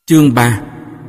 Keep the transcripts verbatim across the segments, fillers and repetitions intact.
Chương ba.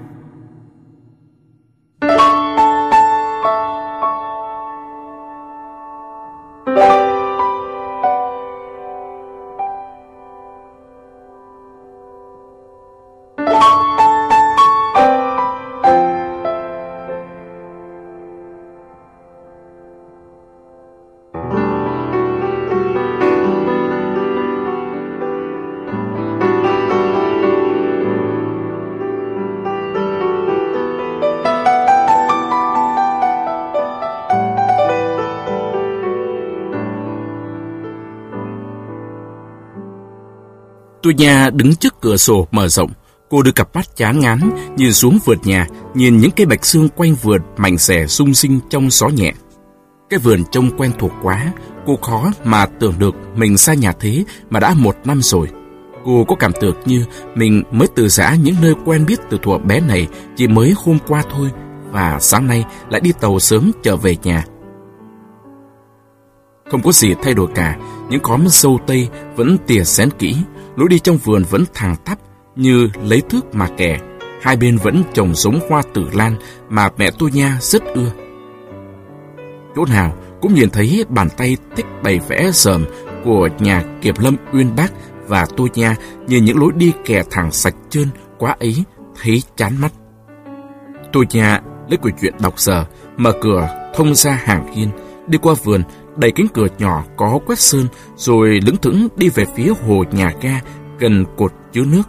Tôi nhà đứng trước cửa sổ mở rộng. Cô đưa cặp mắt chán ngán nhìn xuống vườn nhà, nhìn những cây bạch xương quanh vườn mảnh xẻ rung sinh trong gió nhẹ. Cái vườn trông quen thuộc quá, cô khó mà tưởng được mình xa nhà thế mà đã một năm rồi. Cô có cảm tưởng như mình mới từ giã những nơi quen biết từ thuở bé này chỉ mới hôm qua thôi, và sáng nay lại đi tàu sớm trở về nhà. Không có gì thay đổi cả, những khóm dâu tây vẫn tỉa xén kỹ, lối đi trong vườn vẫn thẳng tắp như lấy thước mà kẻ. Hai bên vẫn trồng giống hoa tử lan mà mẹ tôi nha rất ưa. Chỗ nào cũng nhìn thấy bàn tay thích bày vẽ sờm của nhà kiểm lâm Uyên Bác, và tôi nha nhìn những lối đi kẻ thẳng sạch trơn quá ấy thấy chán mắt. Tôi nha lấy quyển truyện đọc giờ, mở cửa thông ra hàng hiên, đi qua vườn, đẩy cánh cửa nhỏ có quét sơn, rồi lững thững đi về phía hồ nhà ga gần cột chứa nước.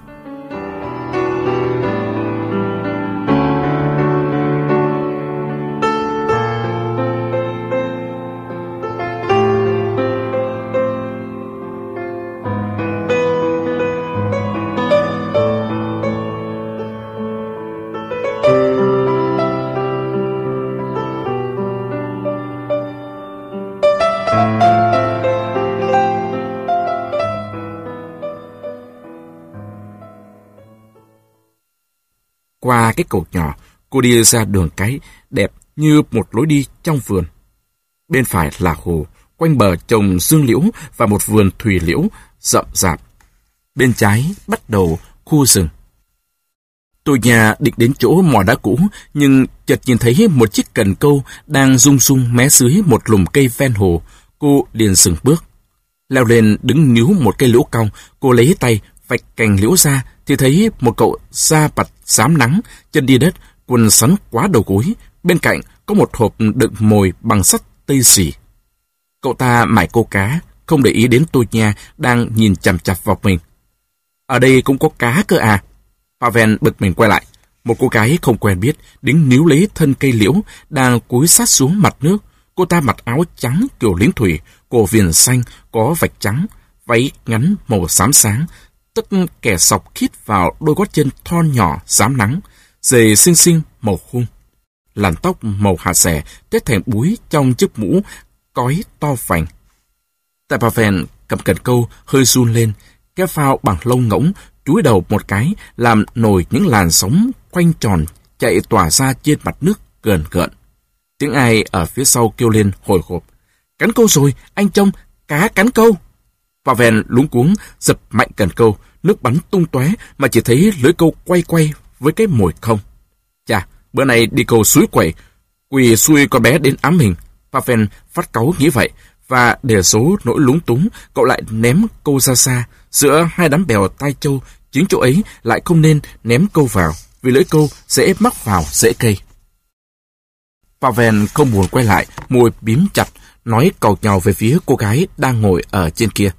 Qua cái cầu nhỏ, cô đi ra đường cái đẹp như một lối đi trong vườn. Bên phải là hồ, quanh bờ trồng dương liễu và một vườn thủy liễu rậm rạp. Bên trái bắt đầu khu rừng. Tôi nhà định đến chỗ mỏ đá cũ, nhưng chợt nhìn thấy một chiếc cần câu đang rung rung mé dưới một lùm cây ven hồ. Cô liền dừng bước. Leo lên đứng níu một cây liễu cong, cô lấy tay vạch cành liễu ra thì thấy một cậu da bạch xám nắng, chân đi đất, quần sắn quá đầu gối. Bên cạnh có một hộp đựng mồi bằng sắt tây xỉ. Cậu ta mải câu cá, không để ý đến tôi nha đang nhìn chằm chằm vào mình. Ở đây cũng có cá cơ à? Pavel bực mình quay lại. Một cô gái không quen biết đứng níu lấy thân cây liễu đang cúi sát xuống mặt nước. Cô ta mặc áo trắng kiểu lính thủy, cổ viền xanh có vạch trắng, váy ngắn màu xám sáng, tất kẻ sọc khít vào đôi gót chân thon nhỏ xám nắng, giày xinh xinh màu khung. Làn tóc màu hạt xẻ tết thành búi trong chiếc mũ cói to phành. Tay Pavel cầm cần câu hơi run lên, cái phao bằng lông ngỗng chúi đầu một cái làm nổi những làn sóng quanh tròn chạy tỏa ra trên mặt nước gợn gợn. Tiếng ai ở phía sau kêu lên hồi hộp. Cắn câu rồi, anh trông, cá cắn câu. Pavel luống cuống giật mạnh cần câu, nước bắn tung tóe mà chỉ thấy lưới câu quay quay với cái mồi không. Chà, bữa nay đi câu suối quẩy, quỳ xuôi con bé đến ám mình. Pavel phát cáu nghĩ vậy, và để số nỗi lúng túng, cậu lại ném câu ra xa. Giữa hai đám bèo tai trâu, chính chỗ ấy lại không nên ném câu vào, vì lưỡi câu dễ mắc vào rễ cây. Pavel không buồn quay lại, môi bím chặt, nói cầu nhào về phía cô gái đang ngồi ở trên kia.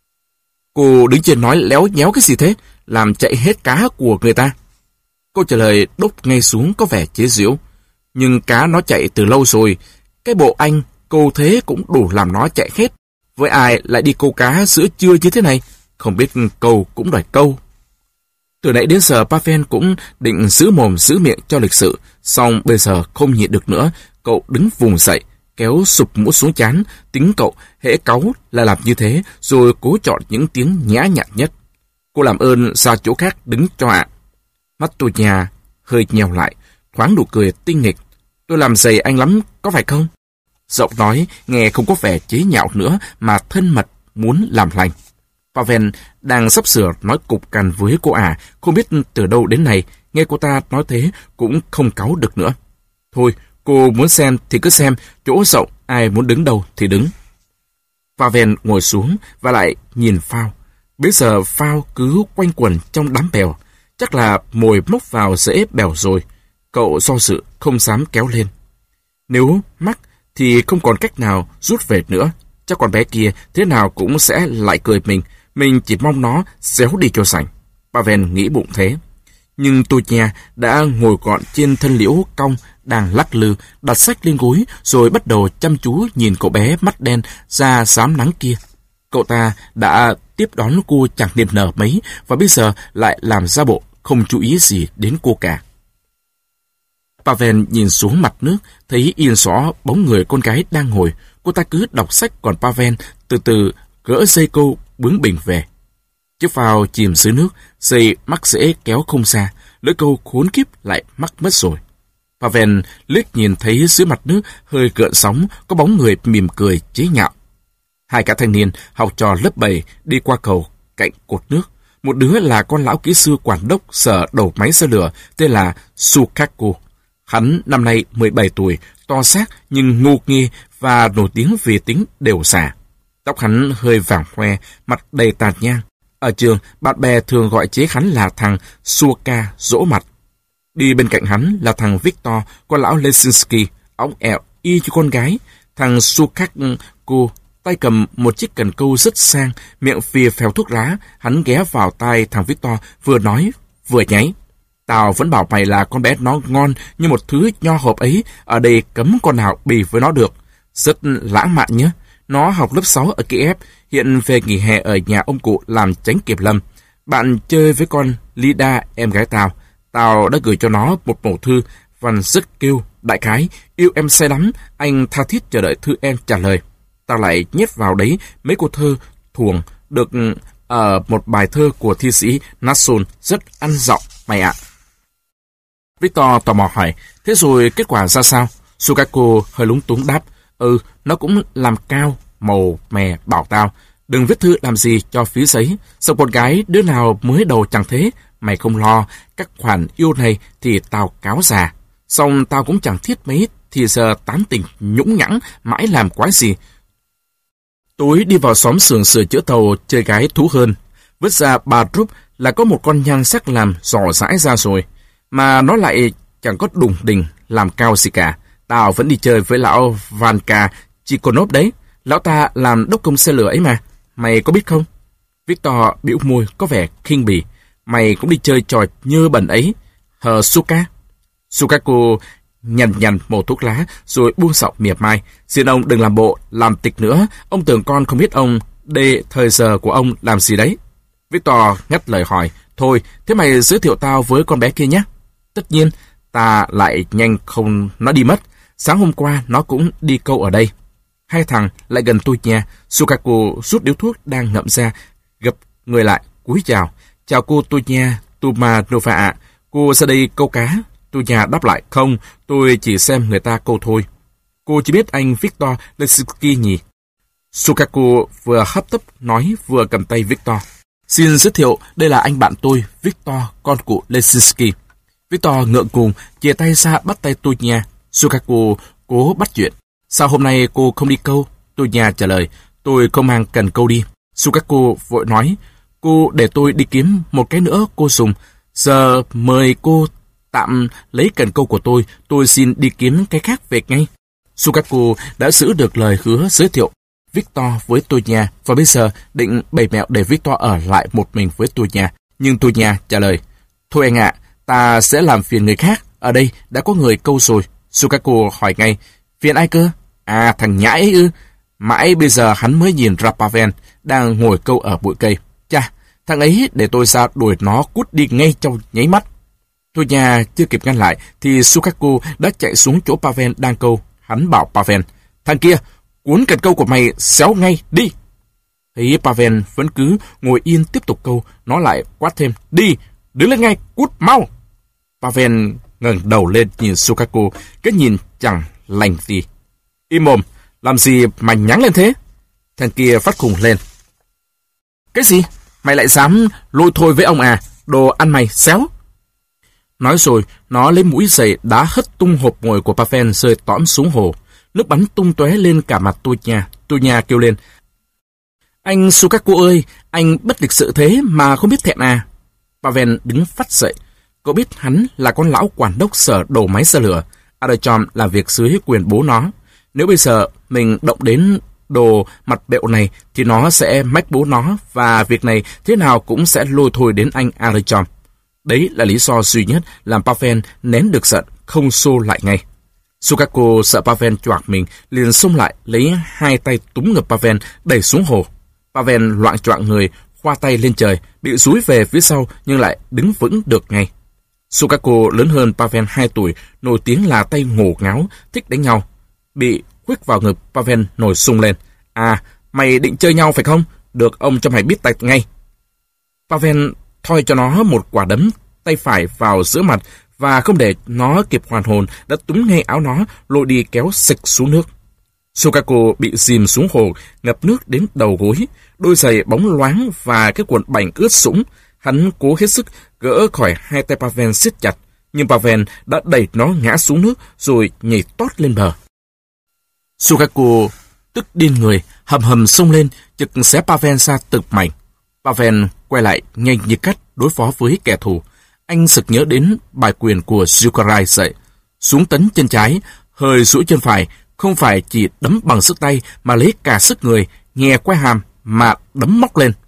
Cô đứng trên nói léo nhéo cái gì thế, làm chạy hết cá của người ta. Câu trả lời đốt ngay xuống có vẻ chế giễu. Nhưng cá nó chạy từ lâu rồi, cái bộ anh câu thế cũng đủ làm nó chạy hết. Với ai lại đi câu cá giữa trưa như thế này, không biết câu cũng đòi câu. Từ nãy đến giờ Pavel cũng định giữ mồm giữ miệng cho lịch sự, song bây giờ không nhịn được nữa, cậu đứng vùng dậy, kéo sụp mũ xuống trán, tính cậu hễ cáu là làm như thế, rồi cố chọn những tiếng nhã nhặn nhất. Cô làm ơn ra chỗ khác đứng cho ạ. Mắt tôi nhà hơi nhèo lại, thoáng nụ cười tinh nghịch. Tôi làm dày anh lắm, có phải không? Giọng nói nghe không có vẻ chế nhạo nữa mà thân mật muốn làm lành. Pavel đang sắp sửa nói cục cằn với cô ả, không biết từ đâu đến này, nghe cô ta nói thế cũng không cáu được nữa. Thôi, cô muốn xem thì cứ xem, chỗ rộng, ai muốn đứng đâu thì đứng. Pavel ngồi xuống và lại nhìn phao. Bây giờ phao cứ quanh quẩn trong đám bèo, chắc là mồi móc vào rễ bèo rồi. Cậu do dự không dám kéo lên. Nếu mắc thì không còn cách nào rút về nữa. Chắc con bé kia thế nào cũng sẽ lại cười mình. Mình chỉ mong nó xéo đi cho sành. Pavel nghĩ bụng thế. Nhưng Tunya đã ngồi gọn trên thân liễu cong, đang lắc lư, đặt sách lên gối, rồi bắt đầu chăm chú nhìn cậu bé mắt đen, da xám nắng kia. Cậu ta đã tiếp đón cô chẳng niềm nở mấy, và bây giờ lại làm ra bộ không chú ý gì đến cô cả. Pavel nhìn xuống mặt nước, thấy yên rõ bóng người con gái đang ngồi. Cô ta cứ đọc sách, còn Pavel từ từ gỡ dây câu bướng bỉnh về. Chiếc phao chìm dưới nước, dây mắc dễ kéo không xa, lưỡi câu khốn kiếp lại mắc mất rồi. Pavel liếc nhìn thấy dưới mặt nước hơi gợn sóng, có bóng người mỉm cười chế nhạo. Hai cả thanh niên học trò lớp bảy đi qua cầu cạnh cột nước. Một đứa là con lão kỹ sư quản đốc sở đầu máy xe lửa tên là Sukaku. Hắn năm nay mười bảy tuổi, to xác nhưng ngô nghê và nổi tiếng vì tính đều xả. Tóc hắn hơi vàng hoe, mặt đầy tàn nhang. Ở trường, bạn bè thường gọi chế hắn là thằng Suka dỗ mặt. Đi bên cạnh hắn là thằng Victor, con lão Lesinski, ống ẹo y như con gái. Thằng Sukaku tay cầm một chiếc cần câu rất sang, miệng phì phèo thuốc lá. Hắn ghé vào tai thằng Victor, vừa nói vừa nháy. Tao vẫn bảo mày là con bé nó ngon như một thứ nho hộp ấy, ở đây cấm con nào bì với nó được. Rất lãng mạn nhé. Nó học lớp sáu ở Kiev, hiện về nghỉ hè ở nhà ông cụ làm chánh kiểm lâm. Bạn chơi với con Lida, em gái tao. Tao đã gửi cho nó một mẩu thư, văn rất kêu, đại khái, yêu em say lắm, anh tha thiết chờ đợi thư em trả lời. Tao lại nhét vào đấy mấy câu thơ thuồng, được ở uh, một bài thơ của thi sĩ Nasson, rất ăn giọng, mày ạ. Victor tò mò hỏi, thế rồi kết quả ra sao? Sukaku hơi lúng túng đáp, ừ, nó cũng làm cao, màu mè bảo tao. Đừng viết thư làm gì cho phí giấy. Sao con gái đứa nào mới đầu chẳng thế? Mày không lo, các khoản yêu này thì tao cáo già. Xong tao cũng chẳng thiết mấy thì giờ tán tỉnh nhũng nhãng, mãi làm quái gì. Tối đi vào xóm xưởng sửa chữa tàu chơi gái thú hơn. Vứt ra ba rúp là có một con nhan sắc làm rò rãi ra rồi. Mà nó lại chẳng có đùng đình làm cao gì cả. Tao vẫn đi chơi với lão Vanka Chikonov đấy. Lão ta làm đốc công xe lửa ấy mà. Mày có biết không? Victor bĩu môi có vẻ khinh bỉ. Mày cũng đi chơi trò nhơ bẩn ấy. Hờ Suka. Sukaku nhằn nhằn màu thuốc lá rồi buông giọng mỉa mai. Xin ông đừng làm bộ, làm tịch nữa. Ông tưởng con không biết ông để thời giờ của ông làm gì đấy. Victor ngắt lời hỏi. Thôi, thế mày giới thiệu tao với con bé kia nhé. Tất nhiên, ta lại nhanh không nó đi mất. Sáng hôm qua nó cũng đi câu ở đây. Hai thằng lại gần tôi nha. Sukaku rút điếu thuốc đang ngậm ra, gập người lại, cúi chào. Chào cô tôi nha, Tumanova ạ. Cô ra đây câu cá. Tôi nhà đáp lại, không, tôi chỉ xem người ta câu thôi. Cô chỉ biết anh Victor Lesinski nhỉ? Sukaku vừa hấp tấp nói vừa cầm tay Victor. Xin giới thiệu, đây là anh bạn tôi, Victor, con cụ Lesinski. Victor ngượng ngùng, chia tay ra bắt tay tôi nha. Sukaku cố bắt chuyện. Sao hôm nay cô không đi câu? Tôi nhà trả lời, tôi không mang cần câu đi. Sukaku vội nói, cô để tôi đi kiếm một cái nữa cô dùng. Giờ mời cô tạm lấy cần câu của tôi, tôi xin đi kiếm cái khác về ngay. Sukaku đã giữ được lời hứa giới thiệu Victor với tôi nhà, và bây giờ định bày mẹo để Victor ở lại một mình với tôi nhà. Nhưng tôi nhà trả lời, thôi anh ạ, ta sẽ làm phiền người khác, ở đây đã có người câu rồi. Sukaku hỏi ngay, phiền ai cơ? À, thằng nhãi ấy ư? Mãi bây giờ hắn mới nhìn ra Pavel đang ngồi câu ở bụi cây. Chà, thằng ấy để tôi ra đuổi nó cút đi ngay trong nháy mắt. Tôi nhà chưa kịp ngăn lại thì Sukaku đã chạy xuống chỗ Pavel đang câu. Hắn bảo Pavel, thằng kia, cuốn cần câu của mày xéo ngay, đi. Thấy Pavel vẫn cứ ngồi yên tiếp tục câu, nó lại quát thêm, đi, đứng lên ngay, cút mau. Pavel ngẩng đầu lên nhìn Sukaku, cái nhìn chẳng lành gì. Im mồm, làm gì mà nhắn lên thế? Thằng kia phát khùng lên. Cái gì? Mày lại dám lôi thôi với ông à? Đồ ăn mày xéo. Nói rồi, nó lấy mũi giày đá hất tung hộp ngồi của Pavel rơi tõm xuống hồ. Nước bắn tung tóe lên cả mặt Tunya. Tunya kêu lên: "Anh Sukaku ơi, anh bất lịch sự thế mà không biết thẹn à?" Pavel đứng phắt dậy. Cậu biết hắn là con lão quản đốc sở đầu máy xe lửa. Artyom làm việc dưới quyền bố nó. Nếu bây giờ mình động đến đồ mặt bẹo này thì nó sẽ mách bố nó, và việc này thế nào cũng sẽ lôi thôi đến anh Artyom. Đấy là lý do duy nhất làm Pavel nén được giận, không xô lại ngay. Sukaku sợ Pavel choạc mình, liền xông lại, lấy hai tay túm ngực Pavel đẩy xuống hồ. Pavel loạng choạng người, khoa tay lên trời, bị dúi về phía sau nhưng lại đứng vững được ngay. Sukaku lớn hơn Pavel hai tuổi, nổi tiếng là tay ngổ ngáo, thích đánh nhau. Bị khuých vào ngực, Pavel nổi sung lên. "À, mày định chơi nhau phải không? Được, ông cho mày biết tay ngay." Pavel thoi cho nó một quả đấm tay phải vào giữa mặt, và không để nó kịp hoàn hồn đã túm ngay áo nó, lôi đi kéo xịch xuống nước. Sukaku bị dìm xuống hồ, ngập nước đến đầu gối, đôi giày bóng loáng và cái quần bành ướt sũng. Hắn cố hết sức gỡ khỏi hai tay Pavel siết chặt, nhưng Pavel đã đẩy nó ngã xuống nước rồi nhảy tót lên bờ. Sukaku tức điên người, hầm hầm xông lên, chực xé Pavel ra từng mảnh. Pavel quay lại nhanh như cắt đối phó với kẻ thù. Anh sực nhớ đến bài quyền của Zukarai dạy: xuống tấn chân trái, hơi duỗi chân phải, không phải chỉ đấm bằng sức tay mà lấy cả sức người, nhè quai hàm mà đấm móc lên.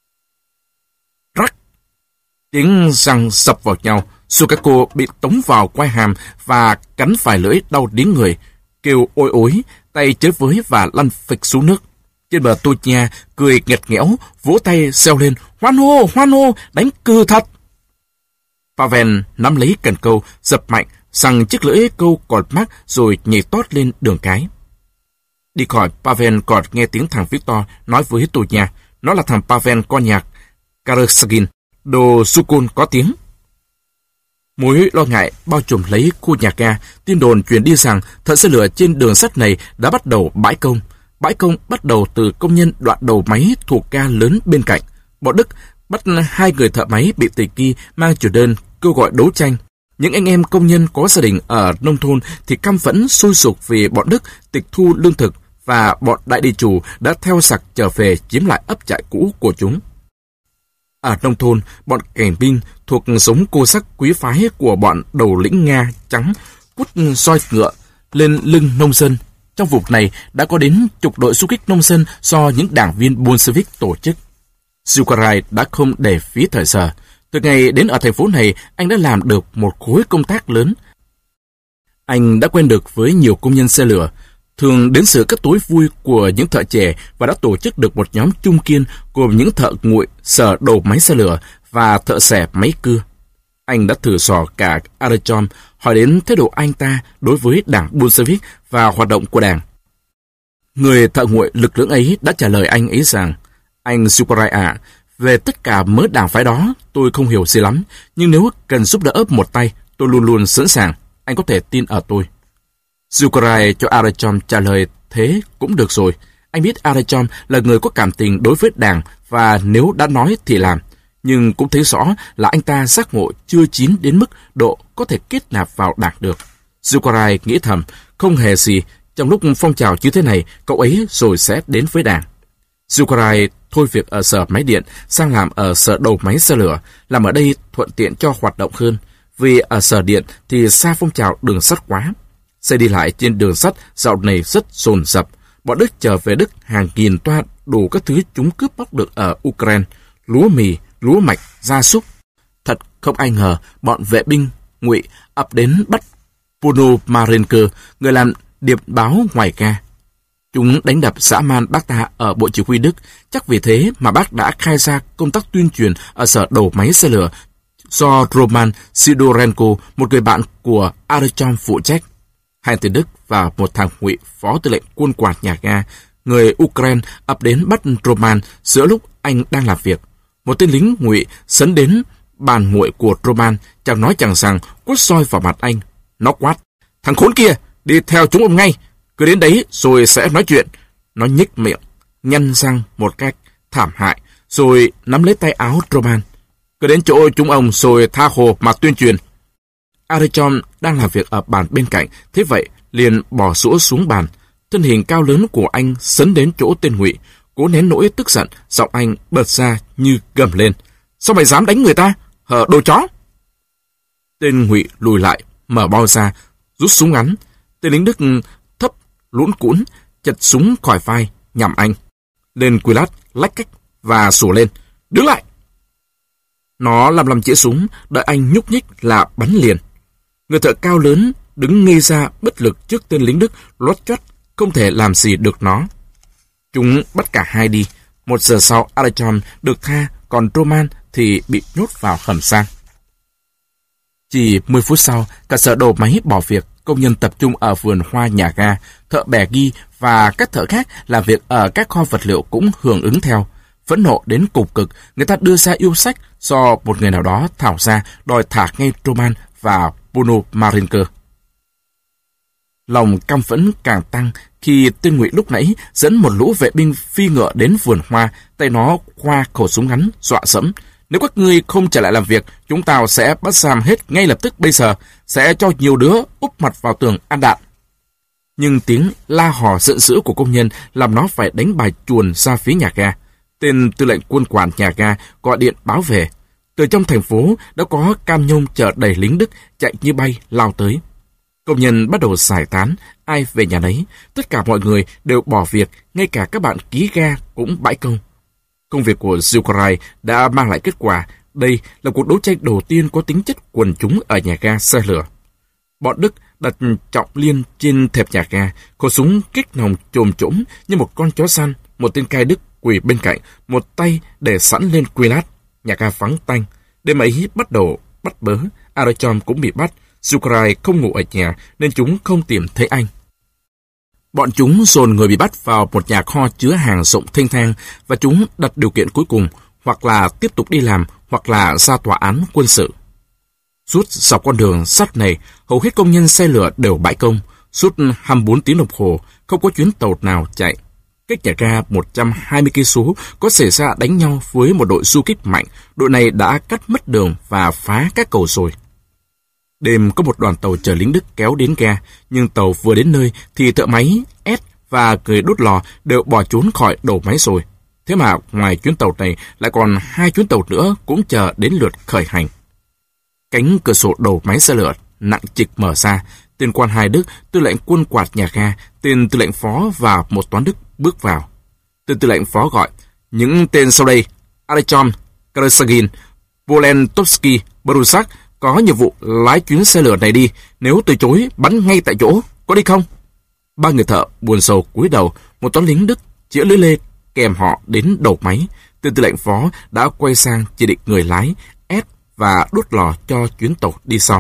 Rắc! Tiếng răng sập vào nhau, Sukaku bị tống vào quai hàm và cắn phải lưỡi đau điếng người, kêu ôi ối, tay chới với và lăn phịch xuống nước. Trên bờ Tunya cười nghẹt nghẽo, vỗ tay reo lên: "Hoan hô, hoan hô, đánh cừ thật!" Pavel nắm lấy cần câu, dập mạnh, rằng chiếc lưỡi câu còn mắc rồi nhảy tót lên đường cái. Đi khỏi, Pavel còn nghe tiếng thằng Victor nói với Tunya. Nó là thằng Pavel con nhạc Karasagin, đồ Sukun có tiếng. Mối lo ngại bao trùm lấy khu nhà ga. Tin đồn truyền đi rằng thợ xe lửa trên đường sắt này đã bắt đầu bãi công. Bãi công bắt đầu từ công nhân đoạn đầu máy thuộc ga lớn bên cạnh. Bọn Đức bắt hai người thợ máy bị tình nghi mang chủ đơn kêu gọi đấu tranh. Những anh em công nhân có gia đình ở nông thôn thì căm phẫn sôi sục vì bọn Đức tịch thu lương thực, và bọn đại địa chủ đã theo giặc trở về chiếm lại ấp trại cũ của chúng. Ở nông thôn, bọn cảnh binh thuộc giống cô sắc quý phái của bọn đầu lĩnh Nga trắng quất roi ngựa lên lưng nông dân. Trong vùng này đã có đến chục đội du kích nông dân do những đảng viên Bolshevik tổ chức. Zukarai đã không để phí thời giờ. Từ ngày đến ở thành phố này, anh đã làm được một khối công tác lớn. Anh đã quen được với nhiều công nhân xe lửa, thường đến sự các tối vui của những thợ trẻ, và đã tổ chức được một nhóm chung kiên gồm những thợ nguội, sở đầu máy xe lửa và thợ xẻ máy cưa. Anh đã thử dò cả Artyom, hỏi đến thái độ anh ta đối với đảng Bolshevik và hoạt động của đảng. Người thợ nguội lực lưỡng ấy đã trả lời anh ấy rằng: "Anh Zukarai ạ, về tất cả mớ đảng phái đó tôi không hiểu gì lắm, nhưng nếu cần giúp đỡ một tay, tôi luôn luôn sẵn sàng. Anh có thể tin ở tôi." Zukarai cho Artyom trả lời thế cũng được rồi. Anh biết Artyom là người có cảm tình đối với đảng, và nếu đã nói thì làm. Nhưng cũng thấy rõ là anh ta giác ngộ chưa chín đến mức độ có thể kết nạp vào đảng được. Zukarai nghĩ thầm, không hề gì, trong lúc phong trào như thế này, cậu ấy rồi sẽ đến với đảng. Zukarai thôi việc ở sở máy điện sang làm ở sở đầu máy xe lửa, làm ở đây thuận tiện cho hoạt động hơn, vì ở sở điện thì xa phong trào đường sắt quá. Xe đi lại trên đường sắt dạo này rất dồn dập. Bọn Đức trở về Đức hàng nghìn toa đủ các thứ chúng cướp bóc được ở Ukraine, lúa mì, lúa mạch, gia súc. Thật không ai ngờ bọn vệ binh Ngụy ập đến bắt Ponomarenko, người làm điệp báo ngoài ga. Chúng đánh đập dã man bác ta ở bộ chỉ huy Đức. Chắc vì thế mà bác đã khai ra công tác tuyên truyền ở sở đầu máy xe lửa do Roman Sidorenko, một người bạn của Artyom phụ trách. Hai tên Đức và một thằng Ngụy phó tư lệnh quân quạt nhà ga, người Ukraine, ập đến bắt Roman giữa lúc anh đang làm việc. Một tên lính Ngụy sấn đến bàn nguội của Roman, chẳng nói chẳng rằng quất roi vào mặt anh. Nó quát: "Thằng khốn kia, đi theo chúng ông ngay, cứ đến đấy rồi sẽ nói chuyện." Nó nhếch miệng, nhăn răng một cách thảm hại, rồi nắm lấy tay áo Roman. "Cứ đến chỗ chúng ông rồi tha hồ mà tuyên truyền." Arechon đang làm việc ở bàn bên cạnh, thế vậy liền bỏ sũa xuống bàn. Thân hình cao lớn của anh sấn đến chỗ tên Ngụy, cố nén nỗi tức giận, giọng anh bật ra như gầm lên: "Sao mày dám đánh người ta? Hở đồ chó!" Tên Ngụy lùi lại, mở bao ra, rút súng ngắn. Tên lính Đức thấp lũn cũn, chật súng khỏi vai nhằm anh. Lên Quy Lát lách cách và sủa lên: "Đứng lại!" Nó làm lầm chĩa súng, đợi anh nhúc nhích là bắn liền. Người thợ cao lớn đứng ngây ra bất lực trước tên lính Đức lót choắt, không thể làm gì được nó. Chúng bắt cả hai đi. Một giờ sau, Arechon được tha, còn Roman thì bị nhốt vào hầm sang. Chỉ mười phút sau, cả sở đầu máy bỏ việc, công nhân tập trung ở vườn hoa nhà ga, thợ bè ghi và các thợ khác làm việc ở các kho vật liệu cũng hưởng ứng theo. Phẫn nộ đến cùng cực, người ta đưa ra yêu sách do một người nào đó thảo ra đòi thả ngay Roman và Bruno Marenker. Lòng căm phẫn càng tăng khi tên Ngụy lúc nãy dẫn một lũ vệ binh phi ngựa đến vườn hoa, tay nó khoa khẩu súng ngắn dọa sẫm: "Nếu các ngươi không trở lại làm việc, chúng tao sẽ bắt giam hết ngay lập tức bây giờ, sẽ cho nhiều đứa úp mặt vào tường ăn đạn." Nhưng tiếng la hò giận dữ của công nhân làm nó phải đánh bài chuồn ra phía nhà ga. Tên tư lệnh quân quản nhà ga gọi điện báo về. Từ trong thành phố đã có cam nhông chở đầy lính Đức chạy như bay lao tới. Công nhân bắt đầu giải tán, ai về nhà nấy. Tất cả mọi người đều bỏ việc, ngay cả các bạn ký ga cũng bãi công. Công việc của Zuccarai đã mang lại kết quả. Đây là cuộc đấu tranh đầu tiên có tính chất quần chúng ở nhà ga xe lửa. Bọn Đức đặt trọng liên trên thềm nhà ga, khẩu súng kích nòng chồm chỗm như một con chó săn. Một tên cai Đức quỳ bên cạnh, một tay để sẵn lên Quy Lát. Nhà ga vắng tanh. Đêm ấy bắt đầu bắt bớ. Arechon cũng bị bắt. Zuccarai không ngủ ở nhà nên chúng không tìm thấy anh. Bọn chúng dồn người bị bắt vào một nhà kho chứa hàng rộng thênh thang và chúng đặt điều kiện cuối cùng, hoặc là tiếp tục đi làm hoặc là ra tòa án quân sự. Suốt dọc con đường sắt này, hầu hết công nhân xe lửa đều bãi công. Suốt hai mươi bốn tiếng đồng hồ, không có chuyến tàu nào chạy. Cách nhà ga một trăm hai mươi cây số có xảy ra đánh nhau với một đội du kích mạnh. Đội này đã cắt mất đường và phá các cầu rồi. Đêm có một đoàn tàu chở lính Đức kéo đến ga, nhưng tàu vừa đến nơi thì thợ máy S và người đốt lò đều bỏ trốn khỏi đầu máy rồi. Thế mà ngoài chuyến tàu này lại còn hai chuyến tàu nữa cũng chờ đến lượt khởi hành. Cánh cửa sổ đầu máy xe lửa nặng trịch mở ra. Tên quan hai Đức, tư lệnh quân quạt nhà ga, tên tư lệnh phó và một toán Đức bước vào. Tên tư lệnh phó gọi: "Những tên sau đây: Arechon, Karasagin, Polentovsky, Brusak có nhiệm vụ lái chuyến xe lửa này đi. Nếu từ chối, bắn ngay tại chỗ. Có đi không?" Ba người thợ buồn rầu cúi đầu. Một toán lính Đức chĩa lưỡi lê kèm họ đến đầu máy. Tên tư lệnh phó đã quay sang chỉ định người lái S và đốt lò cho chuyến tàu đi sau.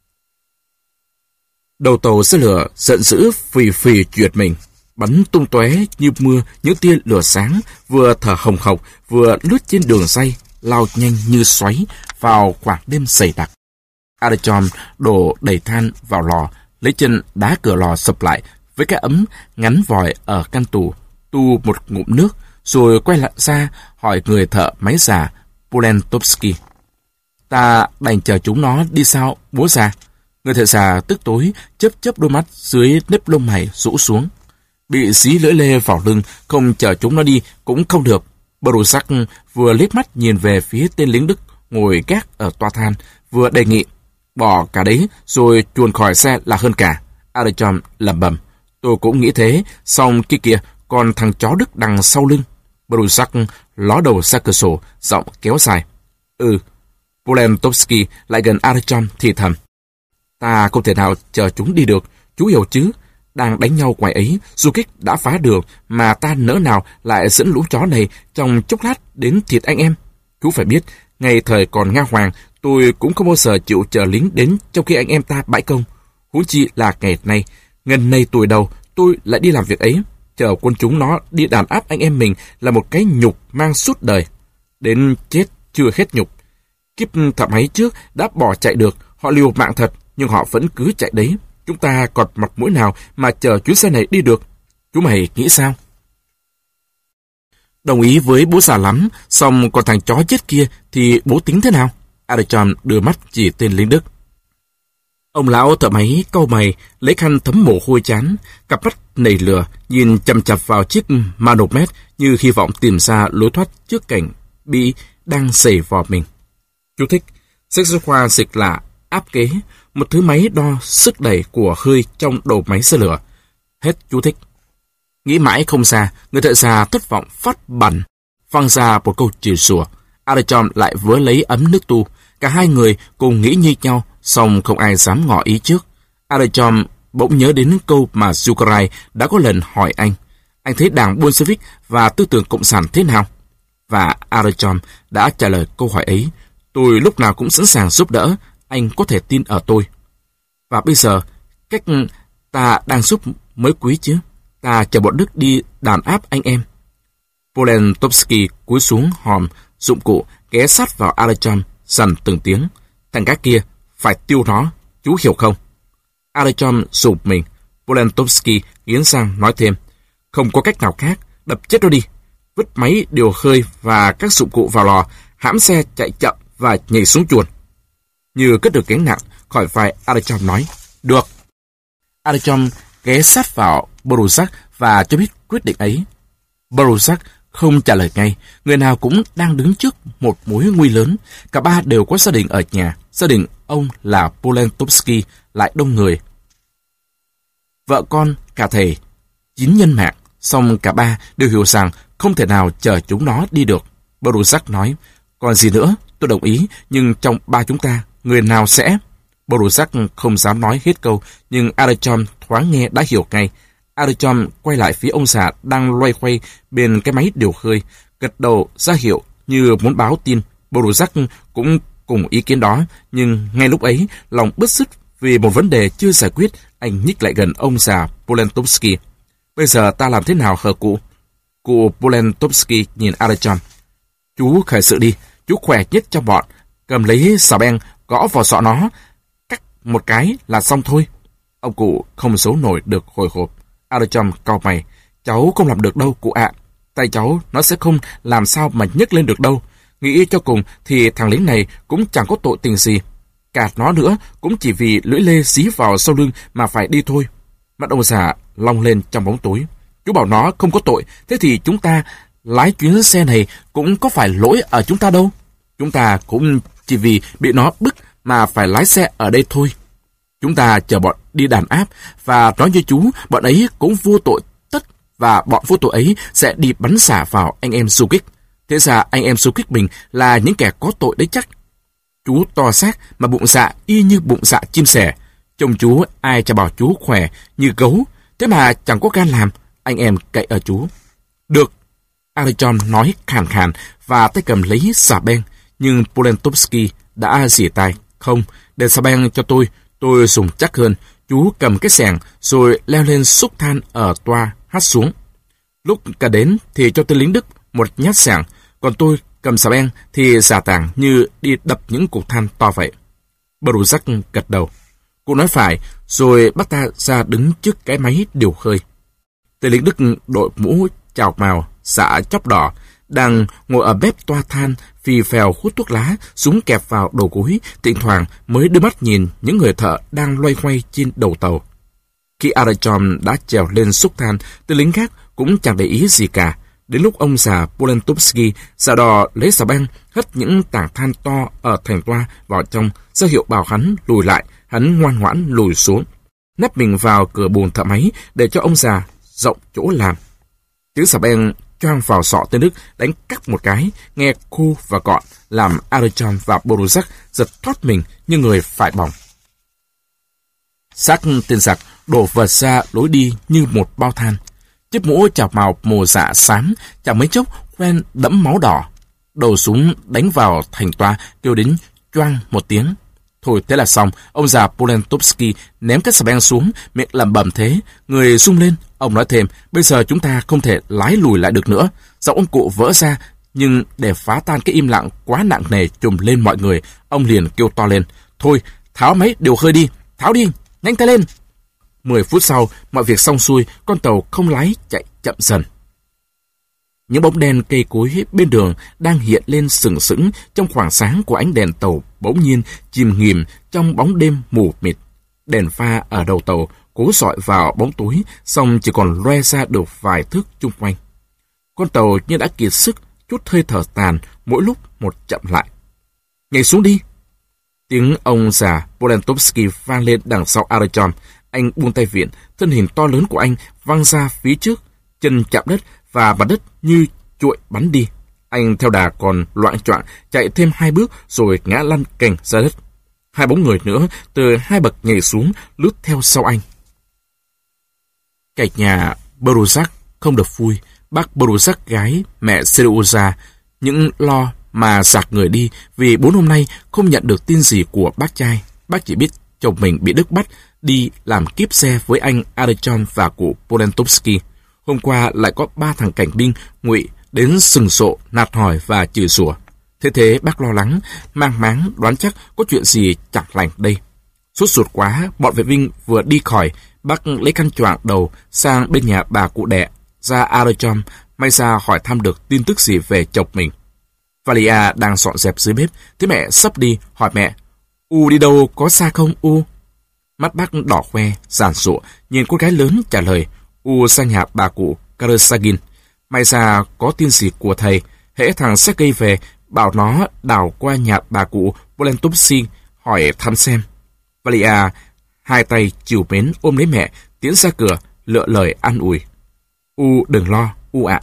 Đầu tàu xe lửa giận dữ phì phì trượt mình, bắn tung tóe như mưa những tia lửa sáng, vừa thở hồng hộc vừa lướt trên đường ray, lao nhanh như xoáy vào khoảng đêm dày đặc. Arechon đổ đầy than vào lò, lấy chân đá cửa lò sập lại với cái ấm ngắn vòi ở căn tủ, tu một ngụm nước, rồi quay lại ra hỏi người thợ máy già Polentovsky: "Ta đành chờ chúng nó đi sao, bố già?" Người thợ già tức tối, chớp chớp đôi mắt dưới nếp lông mày rũ xuống. Bị dí lưỡi lê vào lưng, không chờ chúng nó đi cũng không được. Brusak vừa liếc mắt nhìn về phía tên lính Đức ngồi gác ở toa than, vừa đề nghị: "Bỏ cả đấy rồi chuồn khỏi xe là hơn cả." Arechon lẩm bẩm: "Tôi cũng nghĩ thế, xong kia kìa, còn thằng chó Đức đằng sau lưng." Brusak ló đầu ra cửa sổ, giọng kéo dài: "Ừ." Polentovsky lại gần Arechon thì thầm: "Ta không thể nào chờ chúng đi được, chú hiểu chứ? Đang đánh nhau ngoài ấy, du kích đã phá đường, mà ta nỡ nào lại dẫn lũ chó này trong chốc lát đến thịt anh em. Chú phải biết, ngày thời còn Nga Hoàng, tôi cũng không bao giờ chịu chờ lính đến trong khi anh em ta bãi công. Huống chi là ngày nay, ngần này tuổi đầu, tôi lại đi làm việc ấy. Chờ quân chúng nó đi đàn áp anh em mình là một cái nhục mang suốt đời. Đến chết chưa hết nhục. Kiếp thợ máy trước đã bỏ chạy được, họ liều mạng thật, nhưng họ vẫn cứ chạy đấy. Chúng ta còn mặt mũi nào mà chờ chuyến xe này đi được? Chú mày nghĩ sao?" "Đồng ý với bố già lắm, xong còn thằng chó chết kia thì bố tính thế nào?" Arechon đưa mắt chỉ tên lính Đức. Ông lão thợ máy cau mày, lấy khăn thấm mồ hôi chán, cặp mắt nảy lửa, nhìn chằm chằm vào chiếc manomet như hy vọng tìm ra lối thoát trước cảnh bị đang xảy vào mình. Chú thích: sách giáo khoa dịch là áp kế, một thứ máy đo sức đẩy của hơi trong đầu máy xe lửa. Hết chú thích. Nghĩ mãi không ra, người thợ già thất vọng phát bắn, văng ra một câu chửi rủa. Artyom lại vớ lấy ấm nước tu. Cả hai người cùng nghĩ như nhau, song không ai dám ngỏ ý trước. Artyom bỗng nhớ đến câu mà Zhukarai đã có lần hỏi anh. Anh thấy đảng Bolshevik và tư tưởng cộng sản thế nào? Và Artyom đã trả lời câu hỏi ấy. Tôi lúc nào cũng sẵn sàng giúp đỡ, anh có thể tin ở tôi. Và bây giờ, cách ta đang giúp mới quý chứ. Ta chờ bọn Đức đi đàn áp anh em. Polentovsky cúi xuống hòm dụng cụ, ghé sát vào Artyom, dằn từng tiếng. Thằng cá kia, phải tiêu nó, chú hiểu không? Artyom rụt mình. Polentovsky nghiến răng nói thêm. Không có cách nào khác, đập chết nó đi. Vứt máy điều khơi và các dụng cụ vào lò, hãm xe chạy chậm và nhảy xuống chuồn. Như cất được gánh nặng khỏi vai, Artyom nói. Được. Artyom ghé sát vào Borusak và cho biết quyết định ấy. Borusak không trả lời ngay. Người nào cũng đang đứng trước một mối nguy lớn. Cả ba đều có gia đình ở nhà. Gia đình ông là Polentovsky lại đông người. Vợ con, cả thầy, chín nhân mạng. Song cả ba đều hiểu rằng không thể nào chờ chúng nó đi được. Borusak nói, còn gì nữa, tôi đồng ý, nhưng trong ba chúng ta, người nào sẽ... Borusak không dám nói hết câu, nhưng Artyom thoáng nghe đã hiểu ngay. Artyom quay lại phía ông già đang loay hoay bên cái máy điều khơi, gật đầu ra hiệu như muốn báo tin. Borusak cũng cùng ý kiến đó, nhưng ngay lúc ấy, lòng bứt rứt vì một vấn đề chưa giải quyết, anh nhích lại gần ông già Polentovsky. Bây giờ ta làm thế nào hả cụ? Cụ Polentovsky nhìn Artyom. Chú khởi sự đi, chú khỏe nhất trong bọn, cầm lấy xà beng, gõ vào sọ nó, cắt một cái là xong thôi. Ông cụ không giấu nổi được hồi hộp. Artyom cau mày. Cháu không làm được đâu cụ ạ. Tay cháu nó sẽ không làm sao mà nhấc lên được đâu. Nghĩ cho cùng thì thằng lính này cũng chẳng có tội tình gì. Cả nó nữa cũng chỉ vì lưỡi lê xí vào sau lưng mà phải đi thôi. Mắt ông già long lên trong bóng tối. Chú bảo nó không có tội, thế thì chúng ta lái chuyến xe này cũng có phải lỗi ở chúng ta đâu. Chúng ta cũng chỉ vì bị nó bức mà phải lái xe ở đây thôi. Chúng ta chờ bọn đi đàn áp, và nói như chú, bọn ấy cũng vô tội tất, và bọn vô tội ấy sẽ đi bắn xả vào anh em du kích. Thế ra anh em du kích mình là những kẻ có tội đấy chắc. Chú to xác mà bụng dạ y như bụng dạ chim sẻ. Chồng chú ai chả bảo chú khỏe như gấu, thế mà chẳng có gan làm, anh em cậy ở chú. Được, Artyom nói khàn khàn và tay cầm lấy xà beng, nhưng Polentovsky đã rỉa tay. Không, để xà beng cho tôi, tôi dùng chắc hơn. Chú cầm cái xẻng rồi leo lên xúc than ở toa hắt xuống. Lúc cả đến thì cho tên lính Đức một nhát xẻng, còn tôi cầm xà beng thì giả tảng như đi đập những cục than to vậy. Borusak gật đầu. Cụ nói phải, rồi bắt ta ra đứng trước cái máy điều khơi. Tên lính Đức đội mũ chào màu, xạ chóp đỏ, đang ngồi ở bếp toa than, phì phèo hút thuốc lá, súng kẹp vào đầu gối, thỉnh thoảng mới đưa mắt nhìn những người thợ đang loay hoay trên đầu tàu. Khi Artyom đã trèo lên xúc than, tên lính khác cũng chẳng để ý gì cả. Đến lúc ông già Polentovsky xà đò lấy xà beng hất những tảng than to ở thành toa vào trong, ra hiệu bảo hắn lùi lại, hắn ngoan ngoãn lùi xuống, nép mình vào cửa buồng thợ máy để cho ông già rộng chỗ làm. Tiếng xà beng choang vào sọ tên Đức, đánh cắt một cái, nghe khô và gọn, làm Artyom và Borusak giật thoát mình như người phải bỏng. Xác tên giặc đổ vật ra lối đi như một bao than. Chiếc mũ chọc màu mồ dạ xám, chẳng mấy chốc quen đẫm máu đỏ. Đầu súng đánh vào thành toa, kêu đến choang một tiếng. Thôi thế là xong, ông già Polentovsky ném cái xà beng xuống, miệng lẩm bẩm thế, người rung lên. Ông nói thêm, bây giờ chúng ta không thể lái lùi lại được nữa. Giọng ông cụ vỡ ra, nhưng để phá tan cái im lặng quá nặng nề trùm lên mọi người, ông liền kêu to lên, thôi, tháo máy điều khơi đi, tháo đi, nhanh tay lên. Mười phút sau, mọi việc xong xuôi, con tàu không lái chạy chậm dần. Những bóng đen cây cối bên đường đang hiện lên sừng sững trong khoảng sáng của ánh đèn tàu, bỗng nhiên chìm nghỉm trong bóng đêm mù mịt. Đèn pha ở đầu tàu cố sọi vào bóng tối, xong chỉ còn loe ra được vài thước chung quanh. Con tàu như đã kiệt sức, chút hơi thở tàn, mỗi lúc một chậm lại. Nhảy xuống đi! Tiếng ông già Polentovsky vang lên đằng sau Artyom. Anh buông tay viện, thân hình to lớn của anh văng ra phía trước, chân chạm đất và mặt đất như chuội bắn đi. Anh theo đà còn loạng choạng chạy thêm hai bước rồi ngã lăn cành ra đất. Hai bóng người nữa từ hai bậc nhảy xuống, lướt theo sau anh. Cả nhà Borozak không được vui. Bác Borozak gái mẹ Seruza những lo mà dạt người đi vì bốn hôm nay không nhận được tin gì của bác trai. Bác chỉ biết chồng mình bị Đức bắt đi làm kiếp xe với anh Artyom và cụ Polentovsky. Hôm qua lại có ba thằng cảnh binh ngụy đến sừng sộ, nạt hỏi và chửi rủa. Thế thế bác lo lắng, mang máng đoán chắc có chuyện gì chẳng lành đây. Sốt ruột quá, bọn vệ binh vừa đi khỏi, bác lấy khăn choàng đầu sang bên nhà bà cụ đẻ ra Artyom, may ra hỏi thăm được tin tức gì về chồng mình. Valia đang dọn dẹp dưới bếp, thấy mẹ sắp đi, hỏi mẹ, U đi đâu, có xa không U? Mắt bác đỏ hoe, giàn giụa, nhìn cô gái lớn trả lời, U sang nhà bà cụ Karasagin. May ra có tin gì của thầy, hễ thằng Sergei về, bảo nó đào qua nhà bà cụ Polentovsky hỏi thăm xem. Valia hai tay chiều mến ôm lấy mẹ, tiến ra cửa, lựa lời an ủi. U đừng lo, U ạ.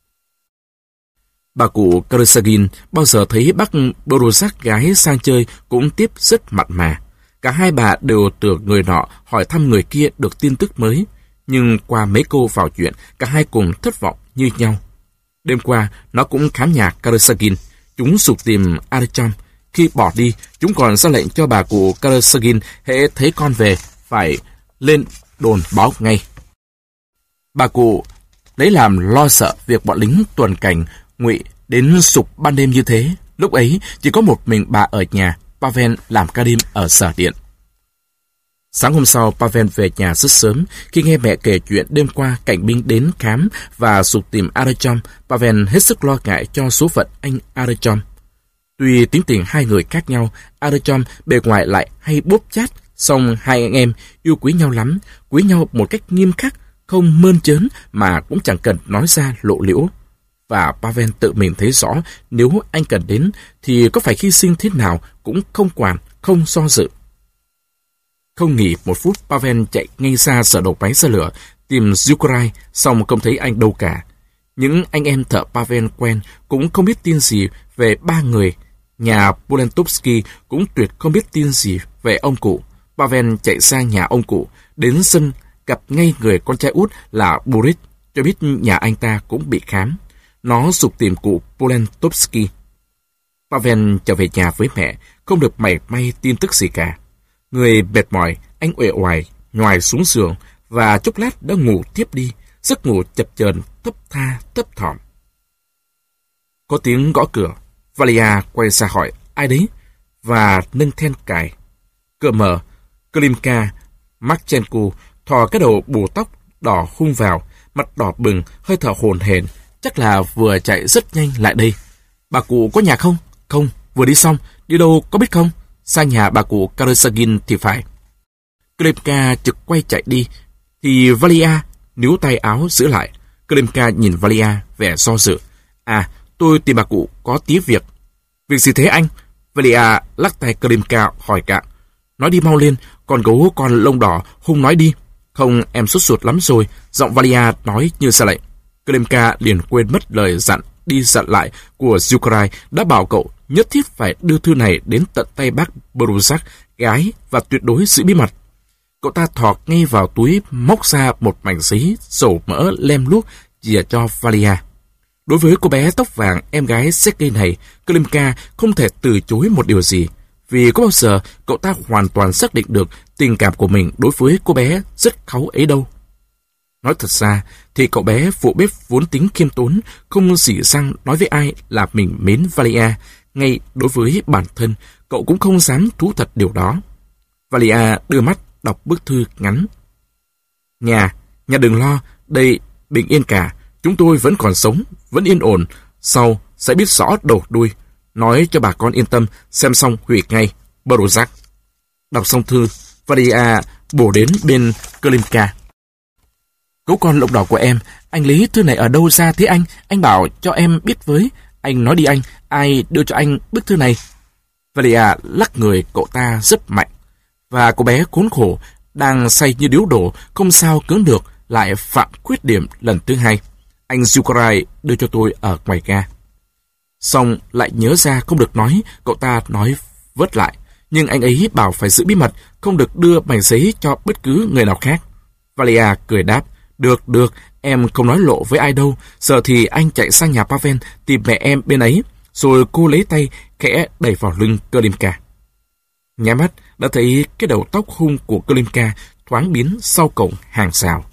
Bà cụ Karasagin bao giờ thấy bác Borozak gái sang chơi cũng tiếp rất mặn mà. Cả hai bà đều tưởng người nọ hỏi thăm người kia được tin tức mới, nhưng qua mấy câu vào chuyện, cả hai cùng thất vọng như nhau. Đêm qua, nó cũng khám nhà Karasagin. Chúng sục tìm Artyom. Khi bỏ đi, chúng còn ra lệnh cho bà cụ Karasagin hễ thấy con về phải lên đồn báo ngay. Bà cụ lấy làm lo sợ việc bọn lính tuần cảnh ngụy đến sục ban đêm như thế. Lúc ấy chỉ có một mình bà ở nhà, Pavel làm ca đêm ở sở điện. Sáng hôm sau, Pavel về nhà rất sớm. Khi nghe mẹ kể chuyện đêm qua cảnh binh đến khám và sục tìm Artyom, Pavel hết sức lo ngại cho số phận anh Artyom. Tuy tính tình hai người khác nhau, Artyom bề ngoài lại hay bốp chát, song hai anh em yêu quý nhau lắm, quý nhau một cách nghiêm khắc, không mơn trớn mà cũng chẳng cần nói ra lộ liễu. Và Pavel tự mình thấy rõ nếu anh cần đến thì có phải hy sinh thế nào cũng không quản, không do dự. Không nghỉ một phút, Pavel chạy ngay ra sở đầu máy xe lửa, tìm Zucrai, xong không thấy anh đâu cả. Những anh em thợ Pavel quen cũng không biết tin gì về ba người. Nhà Polentovsky cũng tuyệt không biết tin gì về ông cụ. Pavel chạy sang nhà ông cụ, đến sân gặp ngay người con trai út là Boris, cho biết nhà anh ta cũng bị khám. Nó sục tìm cụ Polentovsky. Pavel trở về nhà với mẹ, không được mảy may tin tức gì cả. Người mệt mỏi, anh uể oải, nhoài xuống giường và chốc lát đã ngủ tiếp đi, giấc ngủ chập chờn, thấp tha, thấp thỏm. Có tiếng gõ cửa, Valia quay ra hỏi ai đấy và nâng then cài. Cửa mở, Klimka Marchenko thò cái đầu bù tóc đỏ hung vào, mặt đỏ bừng, hơi thở hổn hển, chắc là vừa chạy rất nhanh lại đây. Bà cụ có nhà không? Không, vừa đi xong, đi đâu có biết không? Sang nhà bà cụ Karasagin thì phải. Klimka trực quay chạy đi, thì Valia níu tay áo giữ lại. Klimka nhìn Valia vẻ do dự. À, tôi tìm bà cụ có tí việc. Việc gì thế anh? Valia lắc tay Klimka hỏi cạn. Nói đi mau lên, con gấu con lông đỏ hung nói đi. Không, em sốt ruột lắm rồi, giọng Valia nói như ra lệnh. Klimka liền quên mất lời dặn đi dặn lại của Zucrai đã bảo cậu nhất thiết phải đưa thư này đến tận tay bác Borozak gái và tuyệt đối giữ bí mật. Cậu ta thọt ngay vào túi, móc ra một mảnh giấy dầu mỡ lem luốc chìa cho Valia. Đối với cô bé tóc vàng em gái Sergei này, Klimka không thể từ chối một điều gì, vì có bao giờ cậu ta hoàn toàn xác định được tình cảm của mình đối với cô bé rất kháu ấy đâu. Nói thật ra thì cậu bé phụ bếp vốn tính khiêm tốn, không dỉ răng nói với ai là mình mến Valia. Ngay đối với bản thân, cậu cũng không dám thú thật điều đó. Valia đưa mắt đọc bức thư ngắn. Nhà, nhà đừng lo, đây bình yên cả, chúng tôi vẫn còn sống, vẫn yên ổn, sau sẽ biết rõ đầu đuôi. Nói cho bà con yên tâm, xem xong hủy ngay, Borozak. Đọc xong thư, Valia bổ đến bên Klimka. Gấu con lộc đỏ của em, anh lấy thư này ở đâu ra thế anh? Anh bảo cho em biết với. Anh nói đi anh, ai đưa cho anh bức thư này? Valia lắc người cậu ta rất mạnh. Và cô bé khốn khổ, đang say như điếu đổ, không sao cưỡng được, lại phạm khuyết điểm lần thứ hai. Anh Zukarai đưa cho tôi ở ngoài ga. Xong lại nhớ ra không được nói, cậu ta nói vớt lại. Nhưng anh ấy bảo phải giữ bí mật, không được đưa mảnh giấy cho bất cứ người nào khác. Valia cười đáp, được, được, em không nói lộ với ai đâu. Giờ thì anh chạy sang nhà Pavel tìm mẹ em bên ấy. Rồi cô lấy tay khẽ đẩy vào lưng Klimka. Nhắm mắt đã thấy cái đầu tóc hung của Klimka thoáng biến sau cổng hàng rào.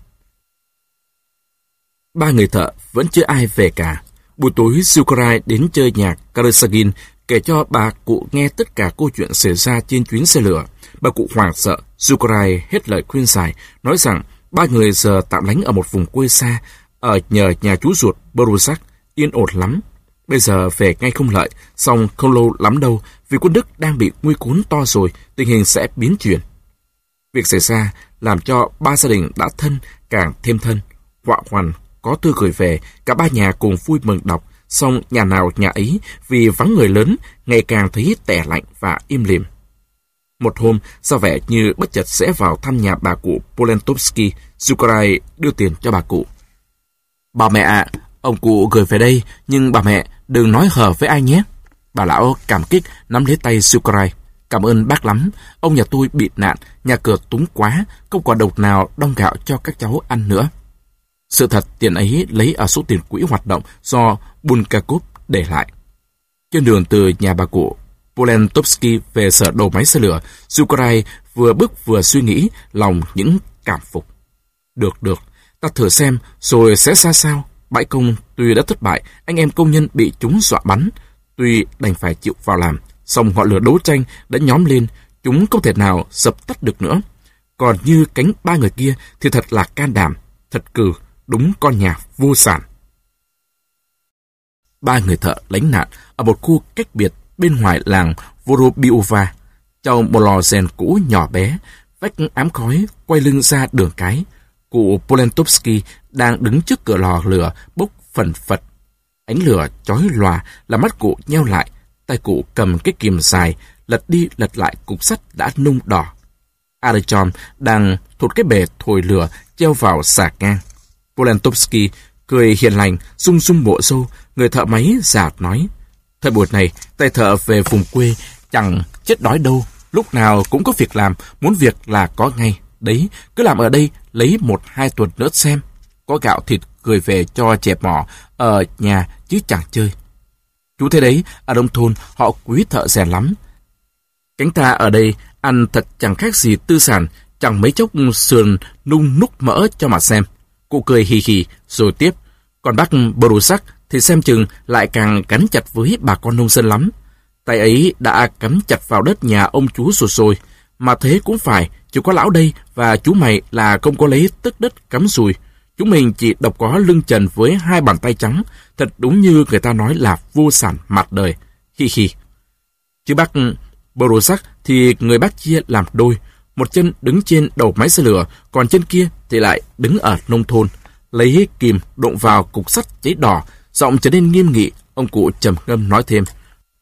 Ba người thợ vẫn chưa ai về cả. Buổi tối Zukarai đến chơi nhà Karasagin, kể cho bà cụ nghe tất cả câu chuyện xảy ra trên chuyến xe lửa. Bà cụ hoảng sợ. Zukarai hết lời khuyên giải, nói rằng ba người giờ tạm lánh ở một vùng quê xa, ở nhờ nhà chú ruột Borusak, yên ổn lắm. Bây giờ về ngay không lợi, song không lâu lắm đâu, vì quân Đức đang bị nguy cuốn to rồi, tình hình sẽ biến chuyển. Việc xảy ra làm cho ba gia đình đã thân càng thêm thân. Họa hoàn có thư gửi về, cả ba nhà cùng vui mừng đọc, song nhà nào nhà ấy vì vắng người lớn ngày càng thấy tẻ lạnh và im lìm. Một hôm, ra vẻ như bất chợt sẽ vào thăm nhà bà cụ Polentovsky, Zukarai đưa tiền cho bà cụ. Bà mẹ ạ, ông cụ gửi về đây, nhưng bà mẹ đừng nói hờ với ai nhé. Bà lão cảm kích nắm lấy tay Zukarai. Cảm ơn bác lắm, ông nhà tôi bị nạn, nhà cửa túng quá, không còn đồng nào đong gạo cho các cháu ăn nữa. Sự thật tiền ấy lấy ở số tiền quỹ hoạt động do Bulgakov để lại. Trên đường từ nhà bà cụ Polentovsky về sở đầu máy xe lửa, Zukarai vừa bước vừa suy nghĩ, lòng những cảm phục. Được, được, ta thử xem, rồi sẽ ra sao. Bãi công tuy đã thất bại, anh em công nhân bị chúng dọa bắn, tuy đành phải chịu vào làm, song ngọn lửa đấu tranh đã nhóm lên, chúng không thể nào dập tắt được nữa. Còn như cánh ba người kia thì thật là can đảm, thật cừ, đúng con nhà vô sản. Ba người thợ lánh nạn ở một khu cách biệt bên ngoài làng Vorobiova, trong một lò rèn cũ nhỏ bé, vách ám khói quay lưng ra đường cái. Cụ Polentovsky đang đứng trước cửa lò lửa bốc phần phật. Ánh lửa chói lòa làm mắt cụ nheo lại, tay cụ cầm cái kìm dài, lật đi lật lại cục sắt đã nung đỏ. Artyom đang thụt cái bể thổi lửa treo vào xà ngang. Polentovsky cười hiền lành, rung rung bộ râu, người thợ máy già nói: thời buổi này, tay thợ về vùng quê chẳng chết đói đâu, lúc nào cũng có việc làm, muốn việc là có ngay. Đấy, cứ làm ở đây, lấy một hai tuần nữa xem. Có gạo thịt gửi về cho trẻ mỏ ở nhà chứ chẳng chơi. Chú thấy đấy, ở nông thôn họ quý thợ rèn lắm. Cánh ta ở đây ăn thật chẳng khác gì tư sản, chẳng mấy chốc sườn nung núc mỡ cho mà xem. Cụ cười hì hì rồi tiếp: còn bác Borusak thì xem chừng lại càng gắn chặt với bà con nông dân lắm. Tay ấy đã cắm chặt vào đất nhà ông chú ruột rồi. Mà thế cũng phải, chỉ có lão đây và chú mày là không có lấy tức đất cắm rùi. Chúng mình chỉ độc có lưng trần với hai bàn tay trắng, thật đúng như người ta nói là vô sản mặt đời. Hi hi. Chứ bác Borusak thì người bác chia làm đôi, một chân đứng trên đầu máy xe lửa, còn chân kia thì lại đứng ở nông thôn, lấy kìm đụng vào cục sắt cháy đỏ, giọng trở nên nghiêm nghị. Ông cụ trầm ngâm nói thêm: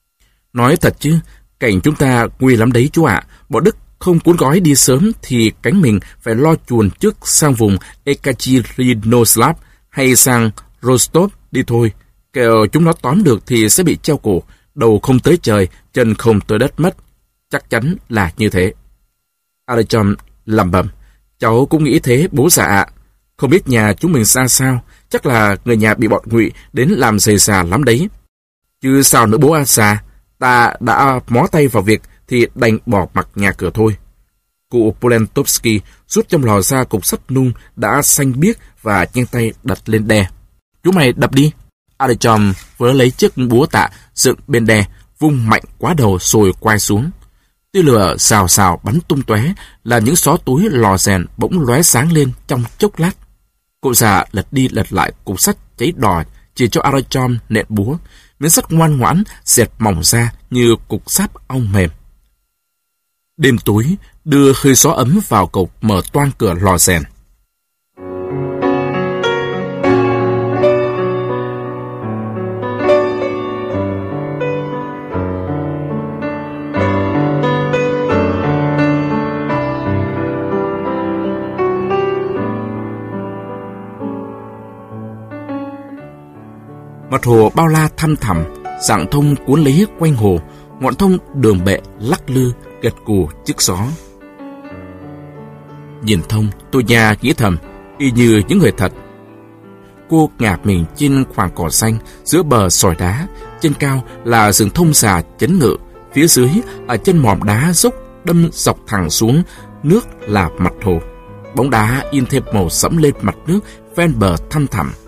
nói thật chứ, cảnh chúng ta nguy lắm đấy chú ạ. Bọn Đức không cuốn gói đi sớm thì cánh mình phải lo chuồn trước sang vùng Ekaterinodar hay sang Rostov đi thôi. Kẻo chúng nó tóm được thì sẽ bị treo cổ, đầu không tới trời, chân không tới đất mất. Chắc chắn là như thế. Artyom lẩm bẩm: cháu cũng nghĩ thế bố già ạ. Không biết nhà chúng mình ra sao, chắc là người nhà bị bọn Ngụy đến làm dày xà lắm đấy. Chứ sao nữa bố a già, ta đã mó tay vào việc thì đành bỏ mặc nhà cửa thôi. Cụ Polentovsky rút trong lò ra cục sắt nung đã xanh biếc và nhanh tay đặt lên đe. Chú mày đập đi. Artyom vớ lấy chiếc búa tạ dựng bên đe, vung mạnh quá đầu rồi quay xuống. Tia lửa xào xào bắn tung tóe, là những xó túi lò rèn bỗng lóe sáng lên trong chốc lát. Cụ già lật đi lật lại cục sắt cháy đỏ, chỉ cho Artyom nện búa. Miếng sắt ngoan ngoãn dẹt mỏng ra như cục sáp ong mềm. Đêm tối đưa hơi gió ấm vào cộc mở toang cửa lò rèn. Mặt hồ bao la thăm thẳm, dạng thông cuốn lấy quanh hồ, ngọn thông đường bệ lắc lư, gật gù trước gió. Nhìn thông, tôi nhà nghĩ thầm, y như những người thật. Cô ngả mình trên khoảng cỏ xanh giữa bờ sỏi đá, trên cao là rừng thông già chấn ngự, phía dưới ở chân mỏm đá dốc đâm dọc thẳng xuống, nước là mặt hồ. Bóng đá in thêm màu sẫm lên mặt nước ven bờ thăm thẳm.